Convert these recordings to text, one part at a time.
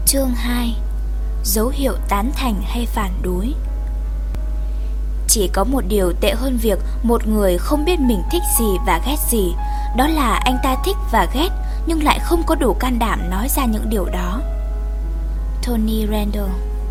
Chương 2. Dấu hiệu tán thành hay phản đối. Chỉ có một điều tệ hơn việc một người không biết mình thích gì và ghét gì, đó là anh ta thích và ghét nhưng lại không có đủ can đảm nói ra những điều đó. Tony Randall.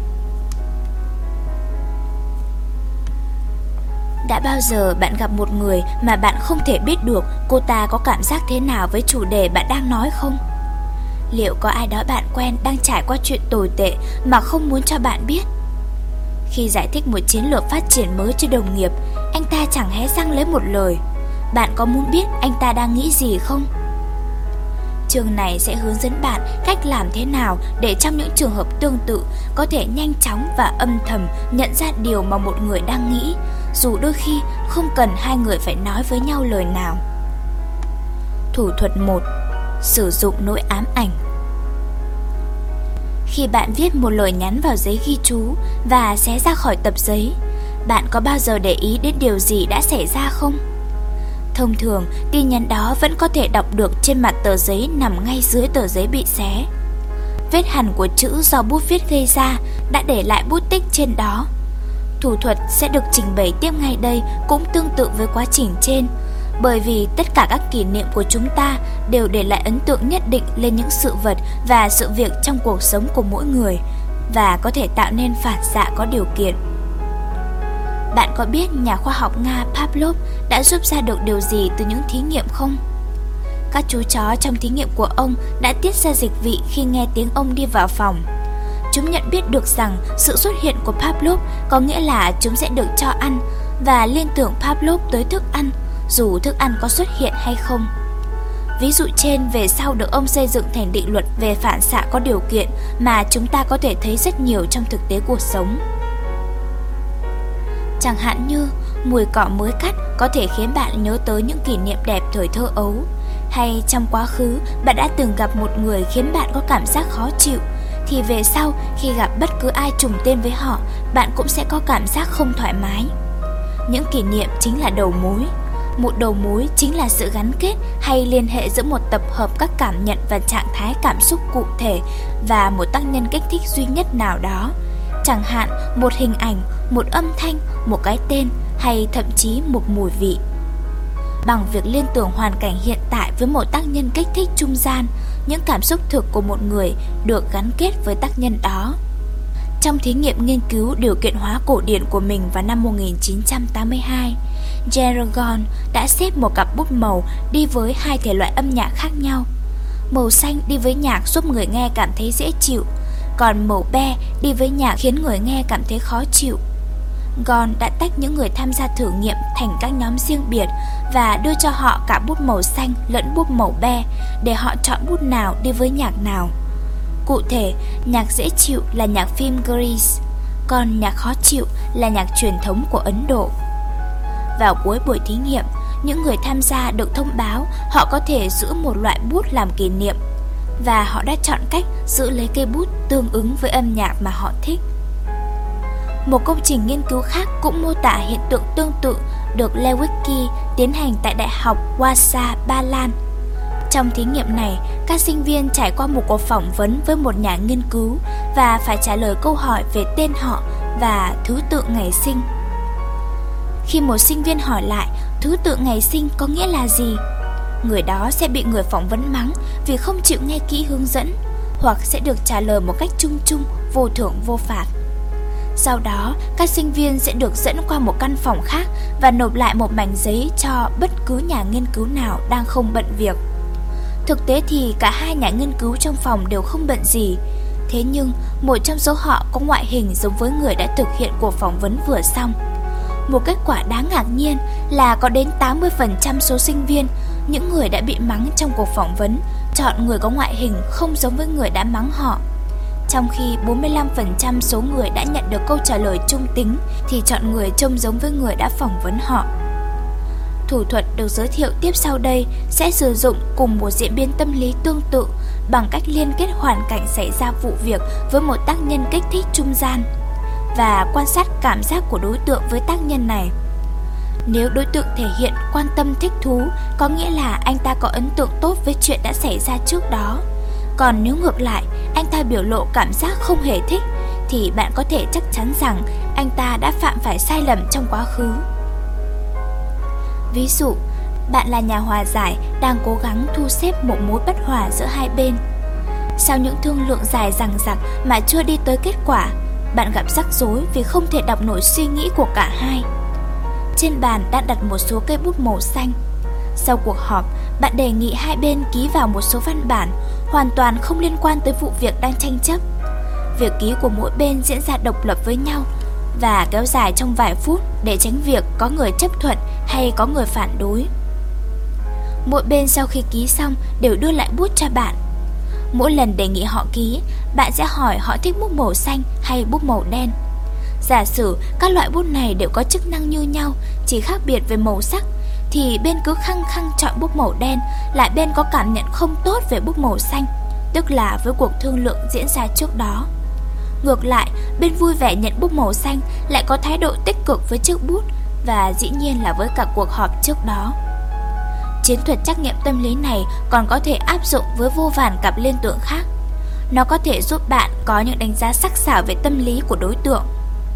Đã bao giờ bạn gặp một người mà bạn không thể biết được cô ta có cảm giác thế nào với chủ đề bạn đang nói không? Liệu có ai đó bạn quen đang trải qua chuyện tồi tệ mà không muốn cho bạn biết? Khi giải thích một chiến lược phát triển mới cho đồng nghiệp, anh ta chẳng hé răng lấy một lời. Bạn có muốn biết anh ta đang nghĩ gì không? Chương này sẽ hướng dẫn bạn cách làm thế nào để trong những trường hợp tương tự có thể nhanh chóng và âm thầm nhận ra điều mà một người đang nghĩ, dù đôi khi không cần hai người phải nói với nhau lời nào. Thủ thuật 1. Sử dụng nỗi ám ảnh. Khi bạn viết một lời nhắn vào giấy ghi chú và xé ra khỏi tập giấy, bạn có bao giờ để ý đến điều gì đã xảy ra không? Thông thường, tin nhắn đó vẫn có thể đọc được trên mặt tờ giấy nằm ngay dưới tờ giấy bị xé. Vết hằn của chữ do bút viết gây ra đã để lại bút tích trên đó. Thủ thuật sẽ được trình bày tiếp ngay đây cũng tương tự với quá trình trên, bởi vì tất cả các kỷ niệm của chúng ta đều để lại ấn tượng nhất định lên những sự vật và sự việc trong cuộc sống của mỗi người và có thể tạo nên phản xạ có điều kiện. Bạn có biết nhà khoa học Nga Pavlov đã giúp ra được điều gì từ những thí nghiệm không? Các chú chó trong thí nghiệm của ông đã tiết ra dịch vị khi nghe tiếng ông đi vào phòng. Chúng nhận biết được rằng sự xuất hiện của Pavlov có nghĩa là chúng sẽ được cho ăn và liên tưởng Pavlov tới thức ăn, dù thức ăn có xuất hiện hay không. Ví dụ trên về sau được ông xây dựng thành định luật về phản xạ có điều kiện mà chúng ta có thể thấy rất nhiều trong thực tế cuộc sống. Chẳng hạn như mùi cỏ mới cắt có thể khiến bạn nhớ tới những kỷ niệm đẹp thời thơ ấu, hay trong quá khứ bạn đã từng gặp một người khiến bạn có cảm giác khó chịu, thì về sau khi gặp bất cứ ai trùng tên với họ, bạn cũng sẽ có cảm giác không thoải mái. Những kỷ niệm chính là đầu mối. Một đầu mối chính là sự gắn kết hay liên hệ giữa một tập hợp các cảm nhận và trạng thái cảm xúc cụ thể và một tác nhân kích thích duy nhất nào đó. Chẳng hạn một hình ảnh, một âm thanh, một cái tên hay thậm chí một mùi vị. Bằng việc liên tưởng hoàn cảnh hiện tại với một tác nhân kích thích trung gian, những cảm xúc thực của một người được gắn kết với tác nhân đó. Trong thí nghiệm nghiên cứu điều kiện hóa cổ điển của mình vào năm 1982, Gergon đã xếp một cặp bút màu đi với hai thể loại âm nhạc khác nhau. Màu xanh đi với nhạc giúp người nghe cảm thấy dễ chịu, còn màu be đi với nhạc khiến người nghe cảm thấy khó chịu. Gon đã tách những người tham gia thử nghiệm thành các nhóm riêng biệt và đưa cho họ cả bút màu xanh lẫn bút màu be để họ chọn bút nào đi với nhạc nào. Cụ thể, nhạc dễ chịu là nhạc phim Grease, còn nhạc khó chịu là nhạc truyền thống của Ấn Độ. Vào cuối buổi thí nghiệm, những người tham gia được thông báo họ có thể giữ một loại bút làm kỷ niệm, và họ đã chọn cách giữ lấy cây bút tương ứng với âm nhạc mà họ thích. Một công trình nghiên cứu khác cũng mô tả hiện tượng tương tự được Lewicki tiến hành tại Đại học Warsaw, Ba Lan. Trong thí nghiệm này, các sinh viên trải qua một cuộc phỏng vấn với một nhà nghiên cứu và phải trả lời câu hỏi về tên họ và thứ tự ngày sinh. Khi một sinh viên hỏi lại thứ tự ngày sinh có nghĩa là gì, người đó sẽ bị người phỏng vấn mắng vì không chịu nghe kỹ hướng dẫn, hoặc sẽ được trả lời một cách chung chung, vô thưởng vô phạt. Sau đó, các sinh viên sẽ được dẫn qua một căn phòng khác và nộp lại một mảnh giấy cho bất cứ nhà nghiên cứu nào đang không bận việc. Thực tế thì cả hai nhà nghiên cứu trong phòng đều không bận gì. Thế nhưng, một trong số họ có ngoại hình giống với người đã thực hiện cuộc phỏng vấn vừa xong. Một kết quả đáng ngạc nhiên là có đến 80% số sinh viên, những người đã bị mắng trong cuộc phỏng vấn, chọn người có ngoại hình không giống với người đã mắng họ. Trong khi 45% số người đã nhận được câu trả lời trung tính thì chọn người trông giống với người đã phỏng vấn họ. Thủ thuật được giới thiệu tiếp sau đây sẽ sử dụng cùng một diễn biến tâm lý tương tự bằng cách liên kết hoàn cảnh xảy ra vụ việc với một tác nhân kích thích trung gian và quan sát cảm giác của đối tượng với tác nhân này. Nếu đối tượng thể hiện quan tâm thích thú, có nghĩa là anh ta có ấn tượng tốt với chuyện đã xảy ra trước đó. Còn nếu ngược lại, anh ta biểu lộ cảm giác không hề thích, thì bạn có thể chắc chắn rằng anh ta đã phạm phải sai lầm trong quá khứ. Ví dụ, bạn là nhà hòa giải đang cố gắng thu xếp một mối bất hòa giữa hai bên. Sau những thương lượng dài dằng dặc mà chưa đi tới kết quả, bạn gặp rắc rối vì không thể đọc nổi suy nghĩ của cả hai. Trên bàn đã đặt một số cây bút màu xanh. Sau cuộc họp, bạn đề nghị hai bên ký vào một số văn bản hoàn toàn không liên quan tới vụ việc đang tranh chấp. Việc ký của mỗi bên diễn ra độc lập với nhau và kéo dài trong vài phút để tránh việc có người chấp thuận hay có người phản đối. Mỗi bên sau khi ký xong đều đưa lại bút cho bạn. Mỗi lần đề nghị họ ký, bạn sẽ hỏi họ thích bút màu xanh hay bút màu đen. Giả sử các loại bút này đều có chức năng như nhau, chỉ khác biệt về màu sắc, thì bên cứ khăng khăng chọn bút màu đen, lại bên có cảm nhận không tốt về bút màu xanh, tức là với cuộc thương lượng diễn ra trước đó. Ngược lại, bên vui vẻ nhận bút màu xanh lại có thái độ tích cực với chiếc bút, và dĩ nhiên là với cả cuộc họp trước đó. Chiến thuật trắc nghiệm tâm lý này còn có thể áp dụng với vô vàn cặp liên tưởng khác. Nó có thể giúp bạn có những đánh giá sắc sảo về tâm lý của đối tượng.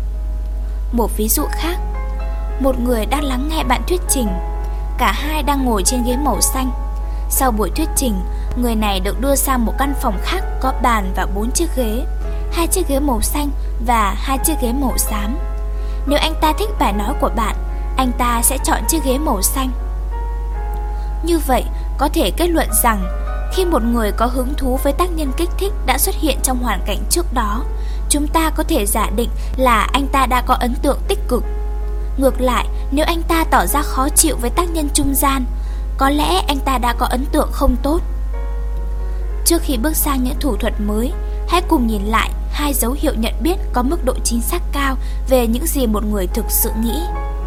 Một ví dụ khác, một người đang lắng nghe bạn thuyết trình. Cả hai đang ngồi trên ghế màu xanh. Sau buổi thuyết trình, người này được đưa sang một căn phòng khác có bàn và 4 chiếc ghế, 2 chiếc ghế màu xanh và 2 chiếc ghế màu xám. Nếu anh ta thích bài nói của bạn, anh ta sẽ chọn chiếc ghế màu xanh. Như vậy, có thể kết luận rằng khi một người có hứng thú với tác nhân kích thích đã xuất hiện trong hoàn cảnh trước đó, chúng ta có thể giả định là anh ta đã có ấn tượng tích cực. Ngược lại, nếu anh ta tỏ ra khó chịu với tác nhân trung gian, có lẽ anh ta đã có ấn tượng không tốt. Trước khi bước sang những thủ thuật mới, hãy cùng nhìn lại 2 dấu hiệu nhận biết có mức độ chính xác cao về những gì một người thực sự nghĩ.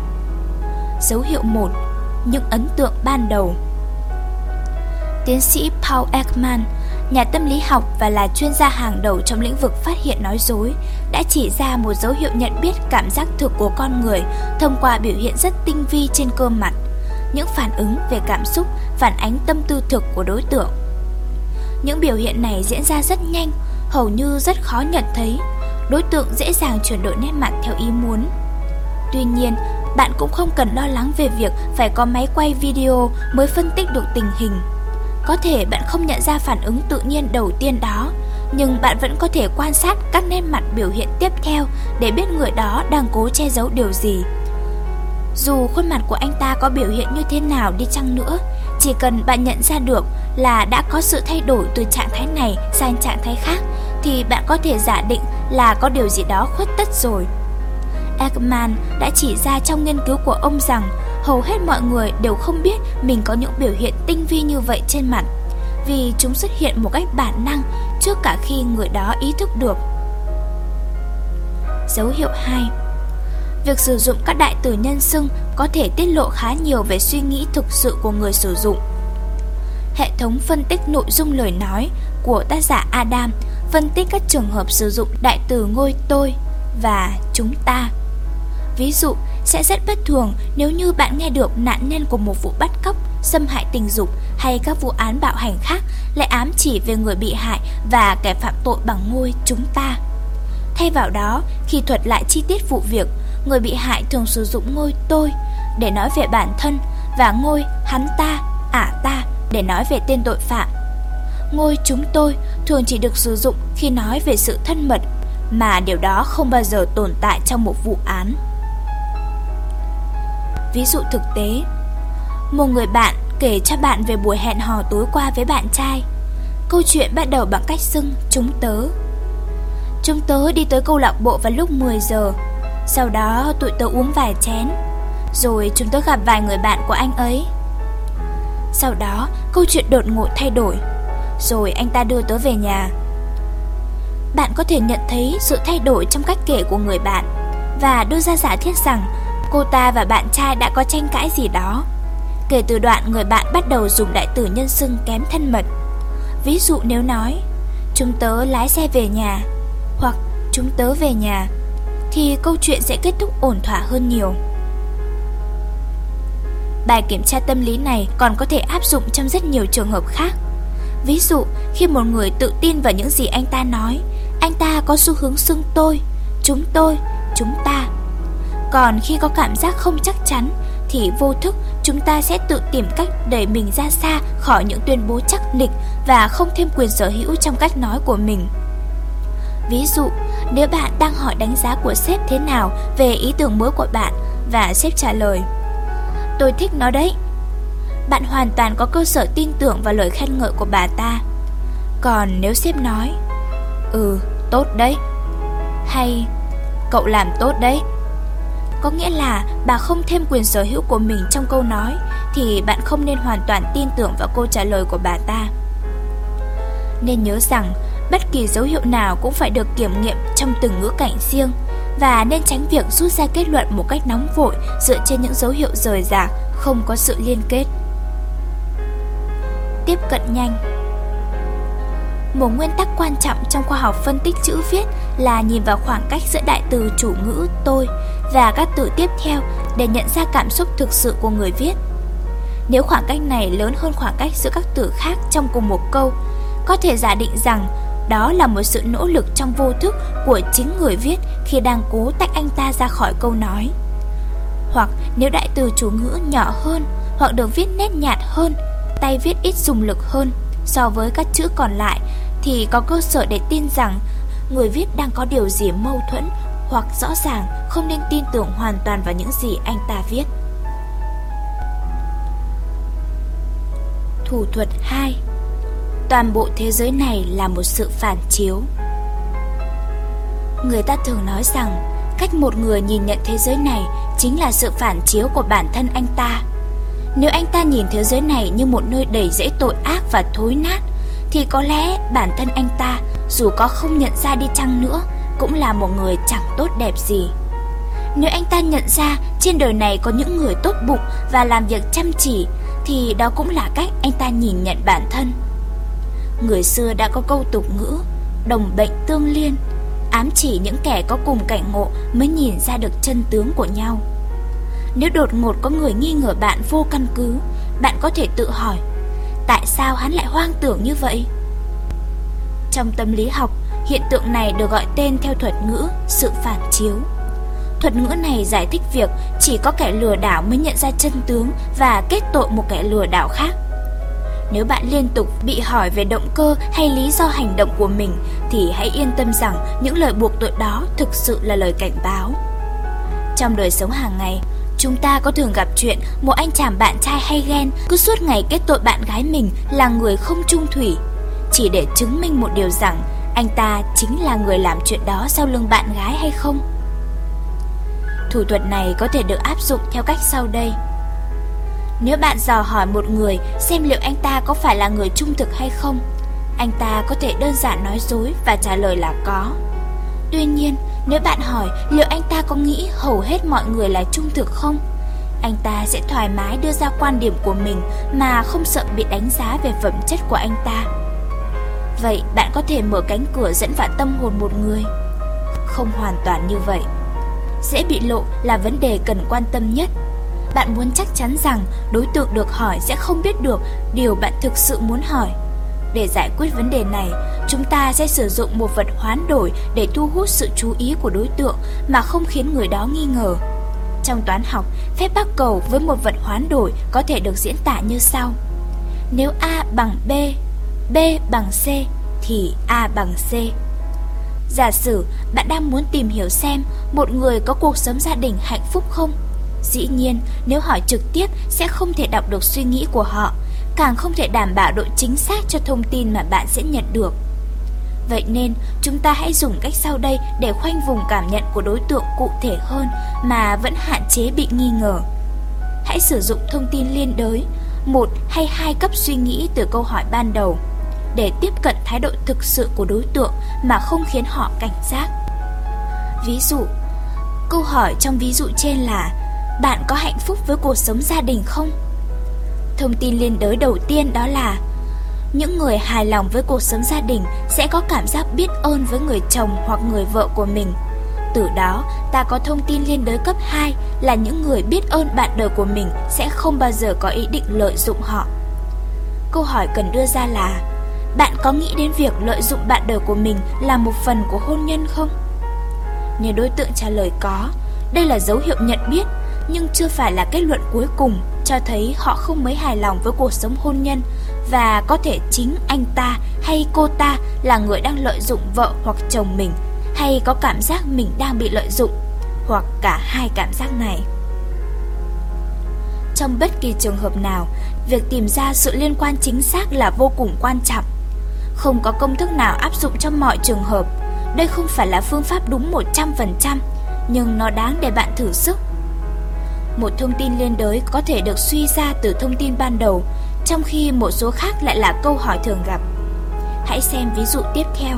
Dấu hiệu 1. Những ấn tượng ban đầu. Tiến sĩ Paul Ekman, nhà tâm lý học và là chuyên gia hàng đầu trong lĩnh vực phát hiện nói dối, đã chỉ ra một dấu hiệu nhận biết cảm giác thực của con người thông qua biểu hiện rất tinh vi trên cơ mặt. Những phản ứng về cảm xúc phản ánh tâm tư thực của đối tượng. Những biểu hiện này diễn ra rất nhanh, hầu như rất khó nhận thấy. Đối tượng dễ dàng chuyển đổi nét mặt theo ý muốn. Tuy nhiên, bạn cũng không cần lo lắng về việc phải có máy quay video mới phân tích được tình hình. Có thể bạn không nhận ra phản ứng tự nhiên đầu tiên đó, nhưng bạn vẫn có thể quan sát các nét mặt biểu hiện tiếp theo để biết người đó đang cố che giấu điều gì. Dù khuôn mặt của anh ta có biểu hiện như thế nào đi chăng nữa, chỉ cần bạn nhận ra được là đã có sự thay đổi từ trạng thái này sang trạng thái khác, thì bạn có thể giả định là có điều gì đó khuất tất rồi. Ekman đã chỉ ra trong nghiên cứu của ông rằng hầu hết mọi người đều không biết mình có những biểu hiện tinh vi như vậy trên mặt, vì chúng xuất hiện một cách bản năng trước cả khi người đó ý thức được. Dấu hiệu 2. Việc sử dụng các đại từ nhân xưng có thể tiết lộ khá nhiều về suy nghĩ thực sự của người sử dụng. Hệ thống phân tích nội dung lời nói của tác giả Adam phân tích các trường hợp sử dụng đại từ ngôi tôi và chúng ta. Ví dụ, sẽ rất bất thường nếu như bạn nghe được nạn nhân của một vụ bắt cóc, xâm hại tình dục hay các vụ án bạo hành khác lại ám chỉ về người bị hại và kẻ phạm tội bằng ngôi chúng ta. Thay vào đó, khi thuật lại chi tiết vụ việc, người bị hại thường sử dụng ngôi tôi để nói về bản thân và ngôi hắn ta, ả ta để nói về tên tội phạm. Ngôi chúng tôi thường chỉ được sử dụng khi nói về sự thân mật, mà điều đó không bao giờ tồn tại trong một vụ án. Ví dụ thực tế, một người bạn kể cho bạn về buổi hẹn hò tối qua với bạn trai. Câu chuyện bắt đầu bằng cách xưng chúng tớ. Chúng tớ đi tới câu lạc bộ vào lúc 10 giờ. Sau đó tụi tớ uống vài chén. Rồi chúng tớ gặp vài người bạn của anh ấy. Sau đó câu chuyện đột ngột thay đổi. Rồi anh ta đưa tớ về nhà. Bạn có thể nhận thấy sự thay đổi trong cách kể của người bạn và đưa ra giả thiết rằng cô ta và bạn trai đã có tranh cãi gì đó. Kể từ đoạn người bạn bắt đầu dùng đại từ nhân xưng kém thân mật. Ví dụ nếu nói chúng tớ lái xe về nhà hoặc chúng tớ về nhà, thì câu chuyện sẽ kết thúc ổn thỏa hơn nhiều. Bài kiểm tra tâm lý này còn có thể áp dụng trong rất nhiều trường hợp khác. Ví dụ, khi một người tự tin vào những gì anh ta nói, anh ta có xu hướng xưng tôi, chúng ta. Còn khi có cảm giác không chắc chắn, thì vô thức chúng ta sẽ tự tìm cách đẩy mình ra xa khỏi những tuyên bố chắc nịch và không thêm quyền sở hữu trong cách nói của mình. Ví dụ, nếu bạn đang hỏi đánh giá của sếp thế nào về ý tưởng mới của bạn và sếp trả lời: "Tôi thích nó đấy." Bạn hoàn toàn có cơ sở tin tưởng vào lời khen ngợi của bà ta. Còn nếu sếp nói: "Tốt đấy", hay "Cậu làm tốt đấy", có nghĩa là bà không thêm quyền sở hữu của mình trong câu nói, thì bạn không nên hoàn toàn tin tưởng vào câu trả lời của bà ta. Nên nhớ rằng, bất kỳ dấu hiệu nào cũng phải được kiểm nghiệm trong từng ngữ cảnh riêng, và nên tránh việc rút ra kết luận một cách nóng vội dựa trên những dấu hiệu rời rạc, không có sự liên kết. Tiếp cận nhanh. Một nguyên tắc quan trọng trong khoa học phân tích chữ viết là nhìn vào khoảng cách giữa đại từ chủ ngữ tôi và các từ tiếp theo để nhận ra cảm xúc thực sự của người viết. Nếu khoảng cách này lớn hơn khoảng cách giữa các từ khác trong cùng một câu, có thể giả định rằng đó là một sự nỗ lực trong vô thức của chính người viết khi đang cố tách anh ta ra khỏi câu nói. Hoặc nếu đại từ chủ ngữ nhỏ hơn hoặc được viết nét nhạt hơn, tay viết ít dùng lực hơn so với các chữ còn lại, thì có cơ sở để tin rằng người viết đang có điều gì mâu thuẫn, hoặc rõ ràng không nên tin tưởng hoàn toàn vào những gì anh ta viết. Thủ thuật 2. Toàn bộ thế giới này là một sự phản chiếu. Người ta thường nói rằng cách một người nhìn nhận thế giới này chính là sự phản chiếu của bản thân anh ta. Nếu anh ta nhìn thế giới này như một nơi đầy rẫy tội ác và thối nát, thì có lẽ bản thân anh ta, dù có không nhận ra đi chăng nữa, cũng là một người chẳng tốt đẹp gì. Nếu anh ta nhận ra trên đời này có những người tốt bụng và làm việc chăm chỉ, thì đó cũng là cách anh ta nhìn nhận bản thân. Người xưa đã có câu tục ngữ đồng bệnh tương liên, ám chỉ những kẻ có cùng cảnh ngộ mới nhìn ra được chân tướng của nhau. Nếu đột ngột có người nghi ngờ bạn vô căn cứ, bạn có thể tự hỏi: tại sao hắn lại hoang tưởng như vậy? Trong tâm lý học, hiện tượng này được gọi tên theo thuật ngữ sự phản chiếu. Thuật ngữ này giải thích việc chỉ có kẻ lừa đảo mới nhận ra chân tướng và kết tội một kẻ lừa đảo khác. Nếu bạn liên tục bị hỏi về động cơ hay lý do hành động của mình, thì hãy yên tâm rằng những lời buộc tội đó thực sự là lời cảnh báo. Trong đời sống hàng ngày, chúng ta có thường gặp chuyện một anh chàng bạn trai hay ghen cứ suốt ngày kết tội bạn gái mình là người không chung thủy, chỉ để chứng minh một điều rằng anh ta chính là người làm chuyện đó sau lưng bạn gái hay không? Thủ thuật này có thể được áp dụng theo cách sau đây. Nếu bạn dò hỏi một người xem liệu anh ta có phải là người trung thực hay không, anh ta có thể đơn giản nói dối và trả lời là có. Tuy nhiên, nếu bạn hỏi liệu anh ta có nghĩ hầu hết mọi người là trung thực không, anh ta sẽ thoải mái đưa ra quan điểm của mình mà không sợ bị đánh giá về phẩm chất của anh ta. Vậy bạn có thể mở cánh cửa dẫn vào tâm hồn một người? Không hoàn toàn như vậy. Dễ bị lộ là vấn đề cần quan tâm nhất. Bạn muốn chắc chắn rằng đối tượng được hỏi sẽ không biết được điều bạn thực sự muốn hỏi. Để giải quyết vấn đề này, chúng ta sẽ sử dụng một vật hoán đổi để thu hút sự chú ý của đối tượng mà không khiến người đó nghi ngờ. Trong toán học, phép bắc cầu với một vật hoán đổi có thể được diễn tả như sau. Nếu A bằng B, B bằng C, thì A bằng C. Giả sử bạn đang muốn tìm hiểu xem một người có cuộc sống gia đình hạnh phúc không. Dĩ nhiên, nếu hỏi trực tiếp sẽ không thể đọc được suy nghĩ của họ, càng không thể đảm bảo độ chính xác cho thông tin mà bạn sẽ nhận được. Vậy nên, chúng ta hãy dùng cách sau đây để khoanh vùng cảm nhận của đối tượng cụ thể hơn mà vẫn hạn chế bị nghi ngờ. Hãy sử dụng thông tin liên đới, 1 hay 2 cấp suy nghĩ từ câu hỏi ban đầu, để tiếp cận thái độ thực sự của đối tượng mà không khiến họ cảnh giác. Ví dụ, câu hỏi trong ví dụ trên là: bạn có hạnh phúc với cuộc sống gia đình không? Thông tin liên đới đầu tiên đó là: những người hài lòng với cuộc sống gia đình sẽ có cảm giác biết ơn với người chồng hoặc người vợ của mình. Từ đó, ta có thông tin liên đới cấp 2 là những người biết ơn bạn đời của mình sẽ không bao giờ có ý định lợi dụng họ. Câu hỏi cần đưa ra là: bạn có nghĩ đến việc lợi dụng bạn đời của mình là một phần của hôn nhân không? Nếu đối tượng trả lời có, đây là dấu hiệu nhận biết, nhưng chưa phải là kết luận cuối cùng, cho thấy họ không mấy hài lòng với cuộc sống hôn nhân, và có thể chính anh ta hay cô ta là người đang lợi dụng vợ hoặc chồng mình, hay có cảm giác mình đang bị lợi dụng, hoặc cả hai cảm giác này. Trong bất kỳ trường hợp nào, việc tìm ra sự liên quan chính xác là vô cùng quan trọng. Không có công thức nào áp dụng cho mọi trường hợp. Đây không phải là phương pháp đúng 100%, nhưng nó đáng để bạn thử sức. Một thông tin liên đới có thể được suy ra từ thông tin ban đầu, trong khi một số khác lại là câu hỏi thường gặp. Hãy xem ví dụ tiếp theo.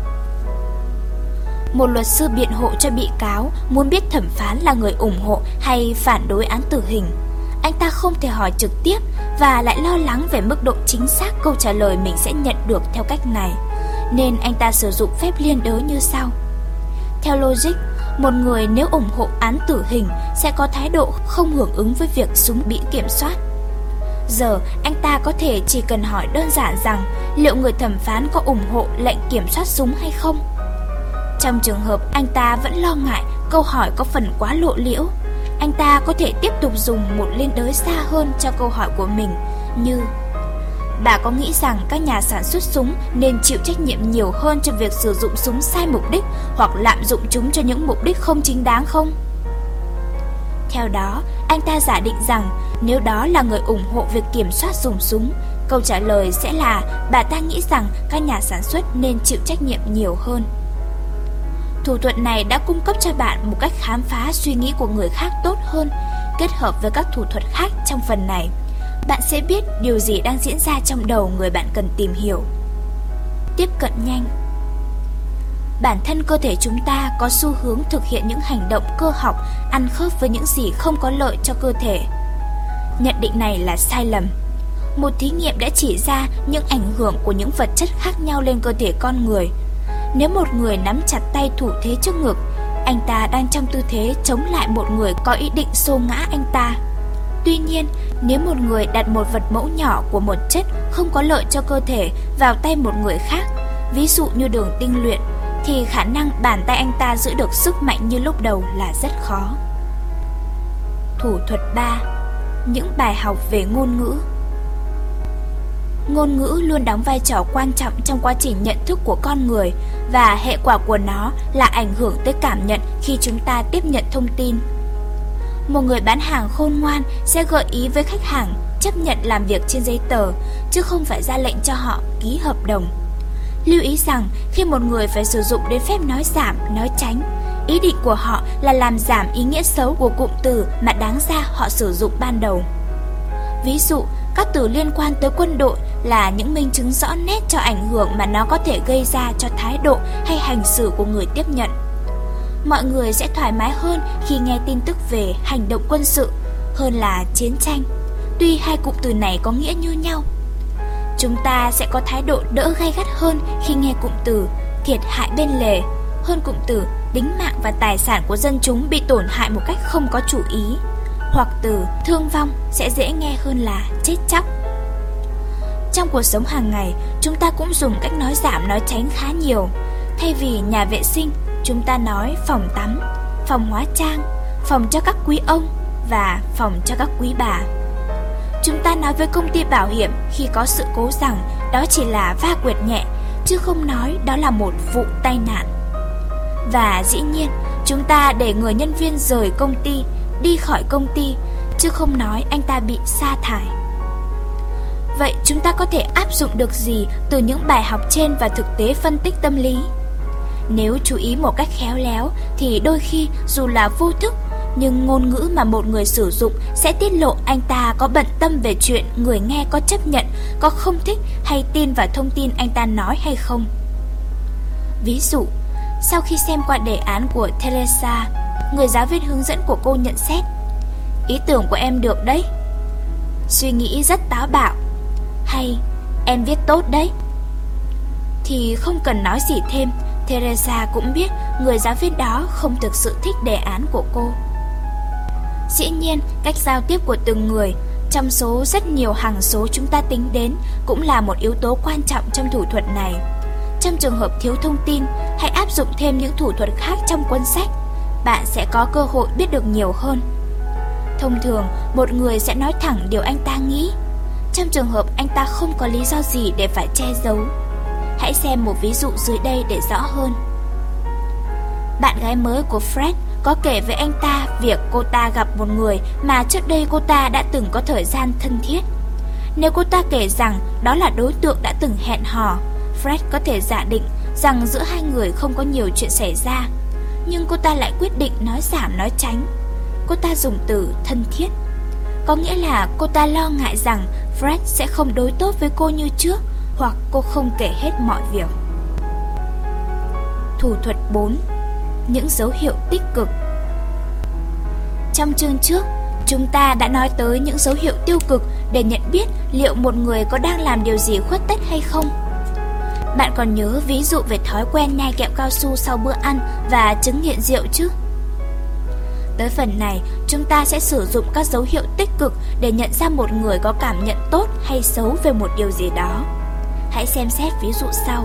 Một luật sư biện hộ cho bị cáo muốn biết thẩm phán là người ủng hộ hay phản đối án tử hình. Anh ta không thể hỏi trực tiếp và lại lo lắng về mức độ chính xác câu trả lời mình sẽ nhận được theo cách này, nên anh ta sử dụng phép liên đới như sau. Theo logic, một người nếu ủng hộ án tử hình sẽ có thái độ không hưởng ứng với việc súng bị kiểm soát. Giờ, anh ta có thể chỉ cần hỏi đơn giản rằng liệu người thẩm phán có ủng hộ lệnh kiểm soát súng hay không. Trong trường hợp anh ta vẫn lo ngại câu hỏi có phần quá lộ liễu, anh ta có thể tiếp tục dùng một liên đới xa hơn cho câu hỏi của mình, như: bà có nghĩ rằng các nhà sản xuất súng nên chịu trách nhiệm nhiều hơn cho việc sử dụng súng sai mục đích hoặc lạm dụng chúng cho những mục đích không chính đáng không? Theo đó, anh ta giả định rằng nếu đó là người ủng hộ việc kiểm soát dùng súng, câu trả lời sẽ là bà ta nghĩ rằng các nhà sản xuất nên chịu trách nhiệm nhiều hơn. Thủ thuật này đã cung cấp cho bạn một cách khám phá suy nghĩ của người khác tốt hơn. Kết hợp với các thủ thuật khác trong phần này, bạn sẽ biết điều gì đang diễn ra trong đầu người bạn cần tìm hiểu. Tiếp cận nhanh. Bản thân cơ thể chúng ta có xu hướng thực hiện những hành động cơ học ăn khớp với những gì không có lợi cho cơ thể. Nhận định này là sai lầm. Một thí nghiệm đã chỉ ra những ảnh hưởng của những vật chất khác nhau lên cơ thể con người. Nếu một người nắm chặt tay thủ thế trước ngực, anh ta đang trong tư thế chống lại một người có ý định xô ngã anh ta. Tuy nhiên, nếu một người đặt một vật mẫu nhỏ của một chất không có lợi cho cơ thể vào tay một người khác, ví dụ như đường tinh luyện, thì khả năng bàn tay anh ta giữ được sức mạnh như lúc đầu là rất khó. Thủ thuật 3. Những bài học về ngôn ngữ. Ngôn ngữ luôn đóng vai trò quan trọng trong quá trình nhận thức của con người, và hệ quả của nó là ảnh hưởng tới cảm nhận khi chúng ta tiếp nhận thông tin. Một người bán hàng khôn ngoan sẽ gợi ý với khách hàng chấp nhận làm việc trên giấy tờ, chứ không phải ra lệnh cho họ ký hợp đồng. Lưu ý rằng khi một người phải sử dụng đến phép nói giảm, nói tránh, ý định của họ là làm giảm ý nghĩa xấu của cụm từ mà đáng ra họ sử dụng ban đầu. Ví dụ, các từ liên quan tới quân đội là những minh chứng rõ nét cho ảnh hưởng mà nó có thể gây ra cho thái độ hay hành xử của người tiếp nhận. Mọi người sẽ thoải mái hơn khi nghe tin tức về hành động quân sự hơn là chiến tranh, tuy hai cụm từ này có nghĩa như nhau. Chúng ta sẽ có thái độ đỡ gay gắt hơn khi nghe cụm từ thiệt hại bên lề hơn cụm từ tính mạng và tài sản của dân chúng bị tổn hại một cách không có chủ ý, hoặc từ thương vong sẽ dễ nghe hơn là chết chóc. Trong cuộc sống hàng ngày, chúng ta cũng dùng cách nói giảm nói tránh khá nhiều. Thay vì nhà vệ sinh, chúng ta nói phòng tắm, phòng hóa trang, phòng cho các quý ông và phòng cho các quý bà. Chúng ta nói với công ty bảo hiểm khi có sự cố rằng đó chỉ là va quẹt nhẹ, chứ không nói đó là một vụ tai nạn. Và dĩ nhiên, chúng ta để người nhân viên rời công ty, đi khỏi công ty, chứ không nói anh ta bị sa thải. Vậy chúng ta có thể áp dụng được gì từ những bài học trên và thực tế phân tích tâm lý? Nếu chú ý một cách khéo léo thì đôi khi dù là vô thức, nhưng ngôn ngữ mà một người sử dụng sẽ tiết lộ anh ta có bận tâm về chuyện người nghe có chấp nhận, có không thích hay tin vào thông tin anh ta nói hay không. Ví dụ, sau khi xem qua đề án của Teresa, người giáo viên hướng dẫn của cô nhận xét: ý tưởng của em được đấy, suy nghĩ rất táo bạo, hay em viết tốt đấy. Thì không cần nói gì thêm, Teresa cũng biết người giáo viên đó không thực sự thích đề án của cô. Dĩ nhiên, cách giao tiếp của từng người, Trong số rất nhiều hằng số chúng ta tính đến cũng là một yếu tố quan trọng trong thủ thuật này. Trong trường hợp thiếu thông tin, hãy áp dụng thêm những thủ thuật khác trong cuốn sách. Bạn sẽ có cơ hội biết được nhiều hơn. Thông thường, một người sẽ nói thẳng điều anh ta nghĩ. Trong trường hợp anh ta không có lý do gì để phải che giấu. Hãy xem một ví dụ dưới đây để rõ hơn. Bạn gái mới của Fred có kể với anh ta việc cô ta gặp một người mà trước đây cô ta đã từng có thời gian thân thiết. Nếu cô ta kể rằng đó là đối tượng đã từng hẹn hò, Fred có thể giả định rằng giữa hai người không có nhiều chuyện xảy ra. Nhưng cô ta lại quyết định nói giảm nói tránh. Cô ta dùng từ thân thiết. Có nghĩa là cô ta lo ngại rằng Fred sẽ không đối tốt với cô như trước, hoặc cô không kể hết mọi việc. Thủ thuật 4. Những dấu hiệu tích cực. Trong chương trước, chúng ta đã nói tới những dấu hiệu tiêu cực để nhận biết liệu một người có đang làm điều gì khuất tất hay không. Bạn còn nhớ ví dụ về thói quen nhai kẹo cao su sau bữa ăn và chứng nghiện rượu chứ? Tới phần này, chúng ta sẽ sử dụng các dấu hiệu tích cực để nhận ra một người có cảm nhận tốt hay xấu về một điều gì đó. Hãy xem xét ví dụ sau.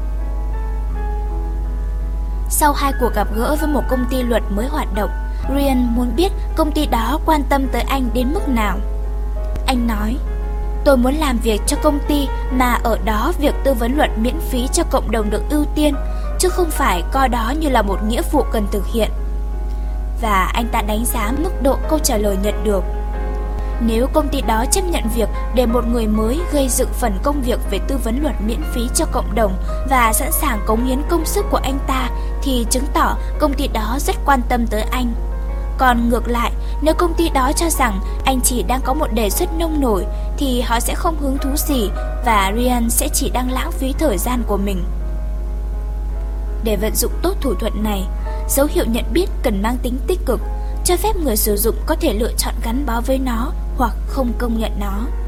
Sau 2 cuộc gặp gỡ với một công ty luật mới hoạt động, Ryan muốn biết công ty đó quan tâm tới anh đến mức nào. Anh nói, tôi muốn làm việc cho công ty mà ở đó việc tư vấn luật miễn phí cho cộng đồng được ưu tiên, chứ không phải coi đó như là một nghĩa vụ cần thực hiện. Và anh ta đánh giá mức độ câu trả lời nhận được. Nếu công ty đó chấp nhận việc để một người mới gây dựng phần công việc về tư vấn luật miễn phí cho cộng đồng và sẵn sàng cống hiến công sức của anh ta, thì chứng tỏ công ty đó rất quan tâm tới anh. Còn ngược lại, nếu công ty đó cho rằng anh chỉ đang có một đề xuất nông nổi, thì họ sẽ không hứng thú gì và Ryan sẽ chỉ đang lãng phí thời gian của mình. Để vận dụng tốt thủ thuật này, dấu hiệu nhận biết cần mang tính tích cực, cho phép người sử dụng có thể lựa chọn gắn bó với nó hoặc không công nhận nó.